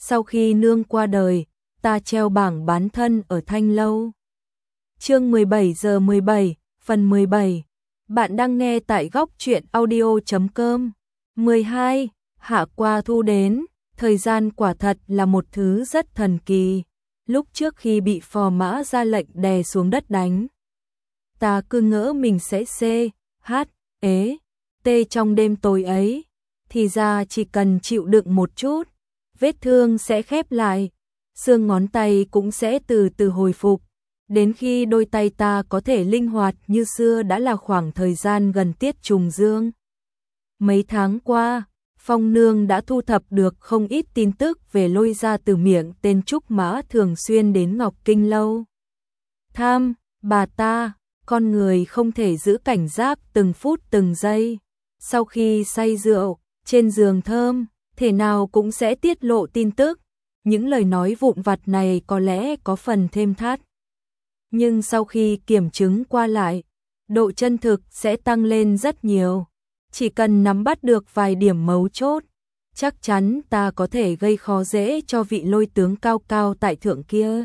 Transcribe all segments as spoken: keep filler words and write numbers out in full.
Sau khi nương qua đời, ta treo bảng bán thân ở Thanh Lâu. Chương mười bảy giờ mười bảy, phần mười bảy. Bạn đang nghe tại góc truyện audio chấm com. mười hai. Hạ qua thu đến, thời gian quả thật là một thứ rất thần kỳ. Lúc trước khi bị phò mã ra lệnh đè xuống đất đánh, ta cứ ngỡ mình sẽ C, H, ế, T trong đêm tối ấy, thì ra chỉ cần chịu đựng một chút, vết thương sẽ khép lại, xương ngón tay cũng sẽ từ từ hồi phục. Đến khi đôi tay ta có thể linh hoạt như xưa đã là khoảng thời gian gần tiết trùng dương. Mấy tháng qua, Phong Nương đã thu thập được không ít tin tức về Lôi gia từ miệng tên Trúc Mã thường xuyên đến Ngọc Kinh Lâu. Tham, bà ta, con người không thể giữ cảnh giác từng phút từng giây. Sau khi say rượu, trên giường thơm, thể nào cũng sẽ tiết lộ tin tức. Những lời nói vụn vặt này có lẽ có phần thêm thắt. Nhưng sau khi kiểm chứng qua lại, độ chân thực sẽ tăng lên rất nhiều. Chỉ cần nắm bắt được vài điểm mấu chốt, chắc chắn ta có thể gây khó dễ cho vị Lôi tướng cao cao tại thượng kia.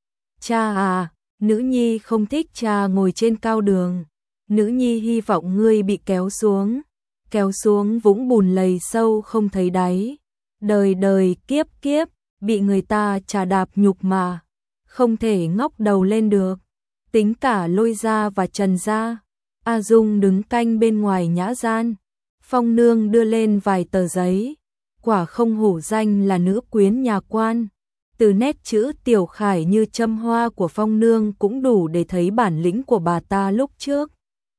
Cha à, nữ nhi không thích cha ngồi trên cao đường. Nữ nhi hy vọng ngươi bị kéo xuống, kéo xuống vũng bùn lầy sâu không thấy đáy. Đời đời kiếp kiếp, bị người ta chà đạp nhục mà, không thể ngóc đầu lên được. Tính cả Lôi gia và Trần gia, A Dung đứng canh bên ngoài nhã gian. Phong Nương đưa lên vài tờ giấy, quả không hổ danh là nữ quyến nhà quan. Từ nét chữ tiểu khải như châm hoa của Phong Nương cũng đủ để thấy bản lĩnh của bà ta lúc trước.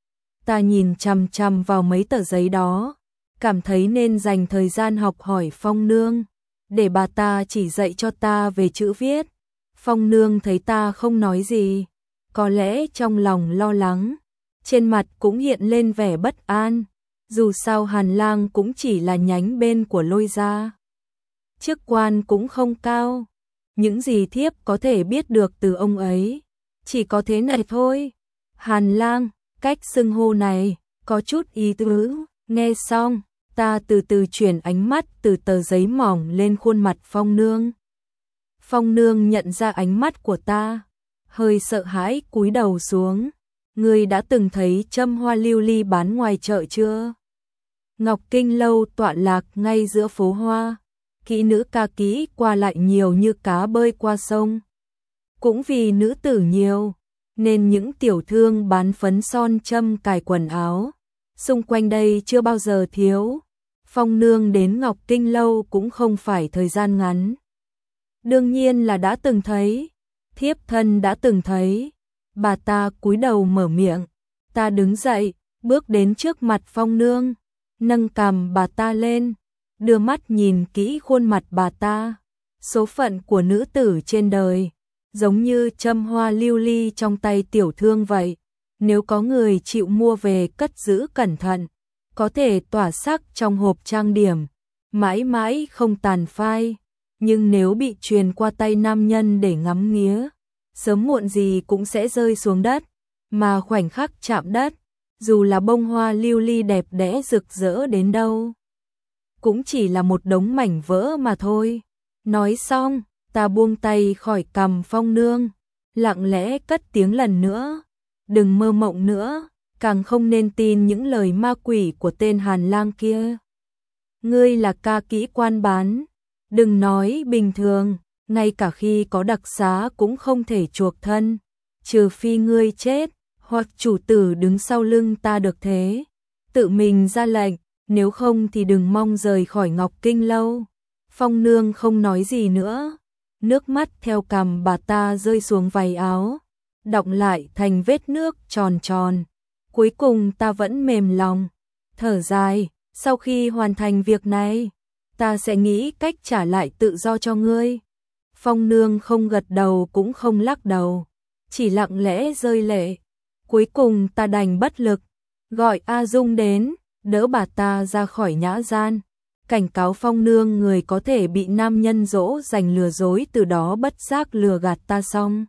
Ta nhìn chằm chằm vào mấy tờ giấy đó, cảm thấy nên dành thời gian học hỏi Phong Nương, để bà ta chỉ dạy cho ta về chữ viết. Phong Nương thấy ta không nói gì, có lẽ trong lòng lo lắng, trên mặt cũng hiện lên vẻ bất an. Dù sao Hàn Lang cũng chỉ là nhánh bên của Lôi gia, chức quan cũng không cao. Những gì thiếp có thể biết được từ ông ấy chỉ có thế này thôi. Hàn Lang, cách xưng hô này có chút ý tứ. Nghe xong, ta từ từ chuyển ánh mắt từ tờ giấy mỏng lên khuôn mặt Phong Nương. Phong Nương nhận ra ánh mắt của ta, hơi sợ hãi cúi đầu xuống. Ngươi đã từng thấy châm hoa lưu ly bán ngoài chợ chưa? Ngọc Kinh Lâu tọa lạc ngay giữa phố hoa, kỹ nữ ca kỹ qua lại nhiều như cá bơi qua sông. Cũng vì nữ tử nhiều, nên những tiểu thương bán phấn son châm cài quần áo xung quanh đây chưa bao giờ thiếu. Phong Nương đến Ngọc Kinh Lâu cũng không phải thời gian ngắn. Đương nhiên là đã từng thấy, thiếp thân đã từng thấy. Bà ta cúi đầu mở miệng, ta đứng dậy, bước đến trước mặt Phong Nương, nâng cằm bà ta lên, đưa mắt nhìn kỹ khuôn mặt bà ta. Số phận của nữ tử trên đời, giống như châm hoa lưu ly trong tay tiểu thương vậy. Nếu có người chịu mua về cất giữ cẩn thận, có thể tỏa sắc trong hộp trang điểm, mãi mãi không tàn phai. Nhưng nếu bị truyền qua tay nam nhân để ngắm nghía, sớm muộn gì cũng sẽ rơi xuống đất. Mà khoảnh khắc chạm đất, dù là bông hoa lưu ly đẹp đẽ rực rỡ đến đâu, cũng chỉ là một đống mảnh vỡ mà thôi. Nói xong, ta buông tay khỏi cằm Phong Nương, lặng lẽ cất tiếng lần nữa. Đừng mơ mộng nữa, càng không nên tin những lời ma quỷ của tên Hàn Lang kia. Ngươi là ca kỹ quan bán, đừng nói bình thường, ngay cả khi có đặc xá cũng không thể chuộc thân, trừ phi ngươi chết, hoặc chủ tử đứng sau lưng ta được thế, tự mình ra lệnh, nếu không thì đừng mong rời khỏi Ngọc Kinh Lâu. Phong Nương không nói gì nữa, nước mắt theo cằm bà ta rơi xuống váy áo, đọng lại thành vết nước tròn tròn. Cuối cùng ta vẫn mềm lòng, thở dài, sau khi hoàn thành việc này, ta sẽ nghĩ cách trả lại tự do cho ngươi. Phong Nương không gật đầu cũng không lắc đầu, chỉ lặng lẽ rơi lệ. Cuối cùng ta đành bất lực, gọi A Dung đến, đỡ bà ta ra khỏi nhã gian, cảnh cáo Phong Nương người có thể bị nam nhân dỗ dành lừa dối, từ đó bất giác lừa gạt ta xong.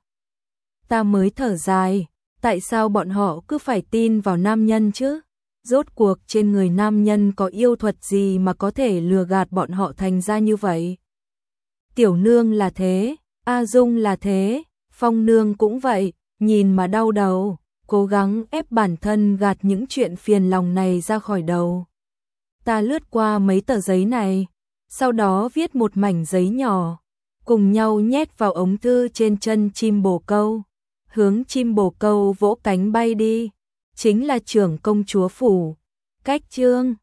Ta mới thở dài, tại sao bọn họ cứ phải tin vào nam nhân chứ? Rốt cuộc trên người nam nhân có yêu thuật gì mà có thể lừa gạt bọn họ thành ra như vậy? Tiểu nương là thế, A Dung là thế, Phong nương cũng vậy, nhìn mà đau đầu, cố gắng ép bản thân gạt những chuyện phiền lòng này ra khỏi đầu. Ta lướt qua mấy tờ giấy này, sau đó viết một mảnh giấy nhỏ, cùng nhau nhét vào ống thư trên chân chim bồ câu, hướng chim bồ câu vỗ cánh bay đi, chính là trưởng công chúa phủ. Cách chương